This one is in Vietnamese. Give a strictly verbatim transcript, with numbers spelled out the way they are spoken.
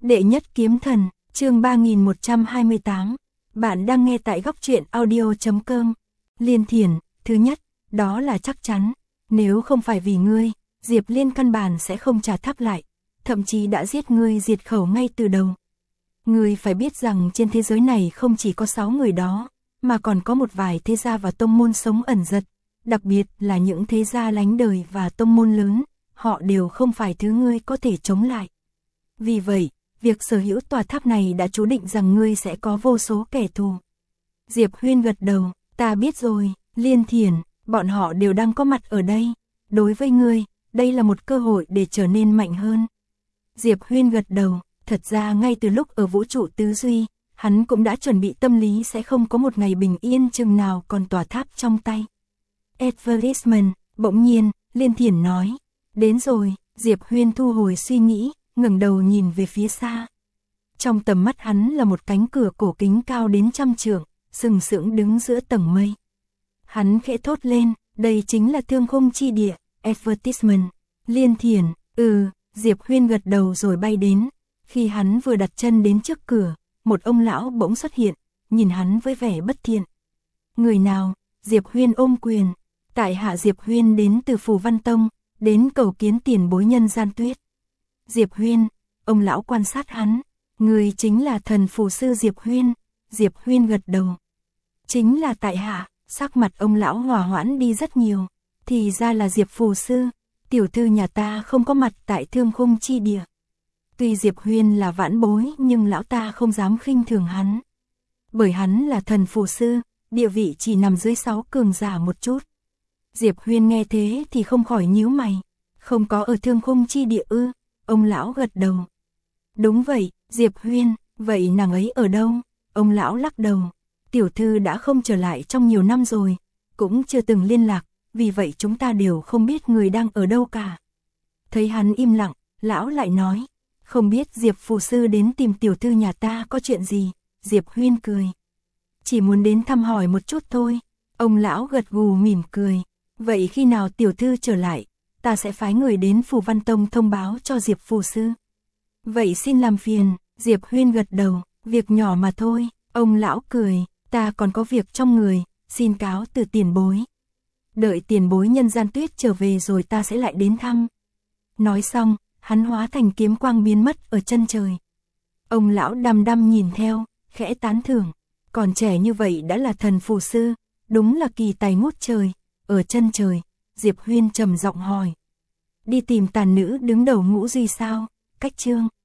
Đệ nhất kiếm thần, chương ba nghìn một trăm hai mươi tám. Bạn đang nghe tại góc truyện audio chấm com. Liên Thiển, thứ nhất, đó là chắc chắn. Nếu không phải vì ngươi, Diệp Liên căn bản sẽ không trả tháp lại. Thậm chí đã giết ngươi diệt khẩu ngay từ đầu. Ngươi phải biết rằng trên thế giới này không chỉ có sáu người đó, mà còn có một vài thế gia và tông môn sống ẩn giật. Đặc biệt là những thế gia lánh đời và tông môn lớn, họ đều không phải thứ ngươi có thể chống lại. Vì vậy, việc sở hữu tòa tháp này đã chú định rằng ngươi sẽ có vô số kẻ thù. Diệp Huyên gật đầu, ta biết rồi, Liên Thiển, bọn họ đều đang có mặt ở đây. Đối với ngươi, đây là một cơ hội để trở nên mạnh hơn. Diệp Huyên gật đầu, thật ra ngay từ lúc ở vũ trụ tứ duy, hắn cũng đã chuẩn bị tâm lý sẽ không có một ngày bình yên chừng nào còn tòa tháp trong tay. Advertisement, bỗng nhiên, Liên Thiển nói, đến rồi. Diệp Huyên thu hồi suy nghĩ, ngẩng đầu nhìn về phía xa. Trong tầm mắt hắn là một cánh cửa cổ kính cao đến trăm trượng, sừng sững đứng giữa tầng mây. Hắn khẽ thốt lên, đây chính là Thương Khung Chi Địa, Advertisement. Liên Thiển, ừ, Diệp Huyên gật đầu rồi bay đến. Khi hắn vừa đặt chân đến trước cửa, một ông lão bỗng xuất hiện, nhìn hắn với vẻ bất thiện. Người nào? Diệp Huyên ôm quyền. Tại hạ Diệp Huyên đến từ Phù Văn Tông, đến cầu kiến tiền bối Nhân Gian Tuyết. Diệp Huyên, ông lão quan sát hắn, người chính là thần phù sư Diệp Huyên. Diệp Huyên gật đầu. Chính là tại hạ. Sắc mặt ông lão hòa hoãn đi rất nhiều. Thì ra là Diệp phù sư, tiểu thư nhà ta không có mặt tại Thương Khung Chi Địa. Tuy Diệp Huyên là vãn bối nhưng lão ta không dám khinh thường hắn. Bởi hắn là thần phù sư, địa vị chỉ nằm dưới sáu cường giả một chút. Diệp Huyên nghe thế thì không khỏi nhíu mày. Không có ở Thương Khung Chi Địa ư? Ông lão gật đầu. Đúng vậy, Diệp Huyên, vậy nàng ấy ở đâu? Ông lão lắc đầu. Tiểu thư đã không trở lại trong nhiều năm rồi, cũng chưa từng liên lạc, vì vậy chúng ta đều không biết người đang ở đâu cả. Thấy hắn im lặng, lão lại nói, không biết Diệp phù sư đến tìm tiểu thư nhà ta có chuyện gì? Diệp Huyên cười. Chỉ muốn đến thăm hỏi một chút thôi. Ông lão gật gù mỉm cười. Vậy khi nào tiểu thư trở lại, ta sẽ phái người đến Phù Văn Tông thông báo cho Diệp phù sư. Vậy xin làm phiền. Diệp Huyên gật đầu, việc nhỏ mà thôi. Ông lão cười, ta còn có việc trong người, xin cáo từ tiền bối. Đợi tiền bối Nhân Gian Tuyết trở về rồi ta sẽ lại đến thăm. Nói xong, hắn hóa thành kiếm quang biến mất ở chân trời. Ông lão đăm đăm nhìn theo, khẽ tán thưởng. Còn trẻ như vậy đã là thần phù sư, đúng là kỳ tài ngút trời. Ở chân trời, Diệp Huyên trầm giọng hỏi. Đi tìm tàn nữ đứng đầu Ngũ Duy sao? Cách chương.